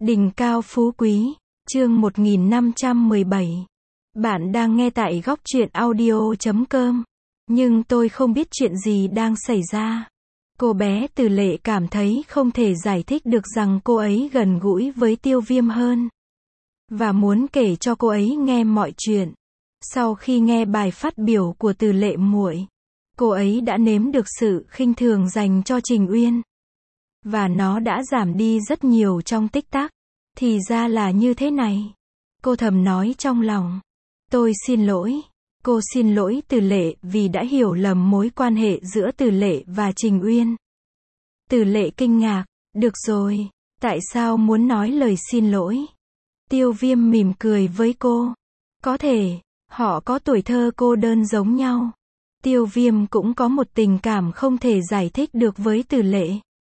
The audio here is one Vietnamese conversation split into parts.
Đỉnh cao phú quý, chương 1517. Bạn đang nghe tại góc truyện audio.com. Nhưng tôi không biết chuyện gì đang xảy ra. Cô bé Từ Lệ cảm thấy không thể giải thích được rằng cô ấy gần gũi với Tiêu Viêm hơn. Và muốn kể cho cô ấy nghe mọi chuyện. Sau khi nghe bài phát biểu của Từ Lệ muội, cô ấy đã nếm được sự khinh thường dành cho Trình Uyên. Và nó đã giảm đi rất nhiều trong tích tắc. Thì ra là như thế này. Cô thầm nói trong lòng. Tôi xin lỗi. Cô xin lỗi Từ Lệ vì đã hiểu lầm mối quan hệ giữa Từ Lệ và Trình Uyên. Từ Lệ kinh ngạc. Được rồi, tại sao muốn nói lời xin lỗi? Tiêu Viêm mỉm cười với cô. Có thể, họ có tuổi thơ cô đơn giống nhau. Tiêu Viêm cũng có một tình cảm không thể giải thích được với Từ Lệ.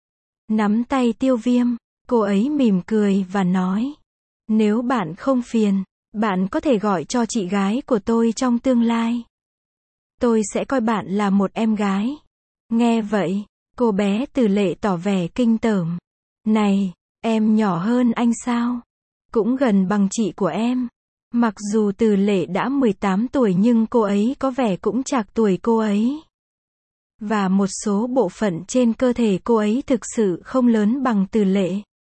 Nắm tay Tiêu Viêm, cô ấy mỉm cười và nói. Nếu bạn không phiền, bạn có thể gọi cho chị gái của tôi trong tương lai. Tôi sẽ coi bạn là một em gái. Nghe vậy, cô bé Từ Lệ tỏ vẻ kinh tởm. Này, em nhỏ hơn anh sao? Cũng gần bằng chị của em. Mặc dù Từ Lệ đã 18 tuổi nhưng cô ấy có vẻ cũng trạc tuổi cô ấy. Và một số bộ phận trên cơ thể cô ấy thực sự không lớn bằng Từ Lệ.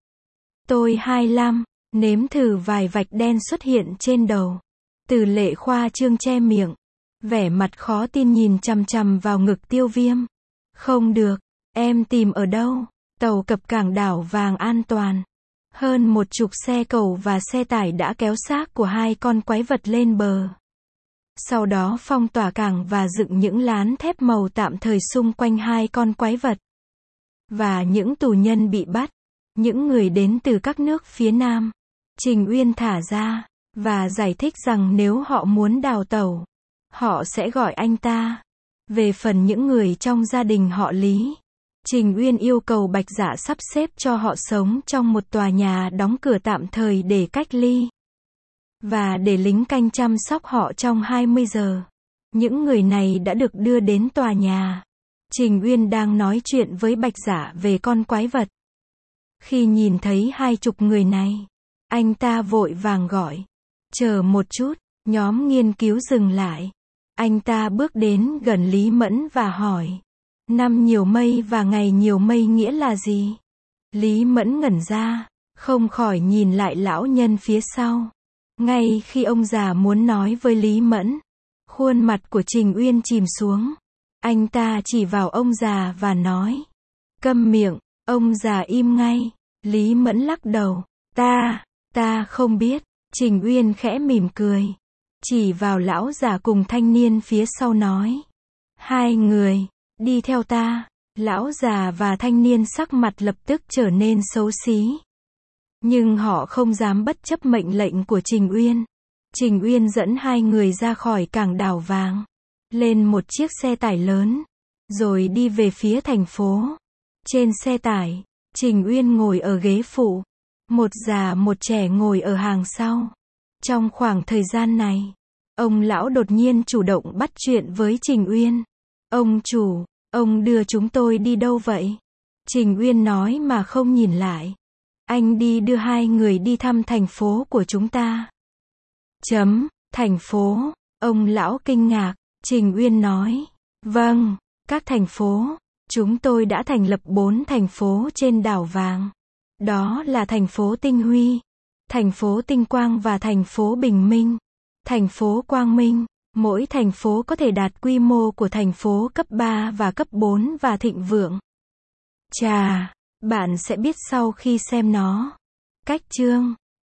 Tôi 25, nếm thử vài vạch đen xuất hiện trên đầu. Từ Lệ khoa trương che miệng. Vẻ mặt khó tin nhìn chằm chằm vào ngực Tiêu Viêm. Không được, em tìm ở đâu? Tàu cập cảng đảo vàng an toàn. Hơn 10 xe cầu và xe tải đã kéo xác của hai con quái vật lên bờ. Sau đó phong tỏa cảng và dựng những lán thép màu tạm thời xung quanh hai con quái vật. Và những tù nhân bị bắt. Những người đến từ các nước phía Nam. Trình Uyên thả ra. Và giải thích rằng nếu họ muốn đào tẩu, họ sẽ gọi anh ta. Về phần những người trong gia đình họ Lý, Trình Uyên yêu cầu Bạch Dạ sắp xếp cho họ sống trong một tòa nhà đóng cửa tạm thời để cách ly. Và để lính canh chăm sóc họ trong 20 giờ. Những người này đã được đưa đến tòa nhà. Trình Uyên đang nói chuyện với Bạch Dạ về con quái vật. Khi nhìn thấy 20 người này, anh ta vội vàng gọi. Chờ một chút, nhóm nghiên cứu dừng lại. Anh ta bước đến gần Lý Mẫn và hỏi. Năm nhiều mây và ngày nhiều mây nghĩa là gì? Lý Mẫn ngẩn ra, không khỏi nhìn lại lão nhân phía sau. Ngay khi ông già muốn nói với Lý Mẫn, khuôn mặt của Trình Uyên chìm xuống. Anh ta chỉ vào ông già và nói. Câm miệng, ông già im ngay. Lý Mẫn lắc đầu. Ta không biết. Trình Uyên khẽ mỉm cười. Chỉ vào lão già cùng thanh niên phía sau nói. Hai người, đi theo ta. Lão già và thanh niên sắc mặt lập tức trở nên xấu xí. Nhưng họ không dám bất chấp mệnh lệnh của Trình Uyên. Trình Uyên dẫn hai người ra khỏi cảng đảo vàng. Lên một chiếc xe tải lớn. Rồi đi về phía thành phố. Trên xe tải, Trình Uyên ngồi ở ghế phụ. Một già một trẻ ngồi ở hàng sau. Trong khoảng thời gian này, ông lão đột nhiên chủ động bắt chuyện với Trình Uyên. Ông chủ, ông đưa chúng tôi đi đâu vậy? Trình Uyên nói mà không nhìn lại. Anh đi đưa hai người đi thăm thành phố của chúng ta. Thành phố, ông lão kinh ngạc. Trình Uyên nói. Vâng, các thành phố. Chúng tôi đã thành lập 4 thành phố trên đảo vàng. Đó là thành phố Tinh Huy, thành phố Tinh Quang và thành phố Bình Minh. Thành phố Quang Minh, mỗi thành phố có thể đạt quy mô của thành phố cấp 3 và cấp 4 và thịnh vượng. Chà, bạn sẽ biết sau khi xem nó. Cách chương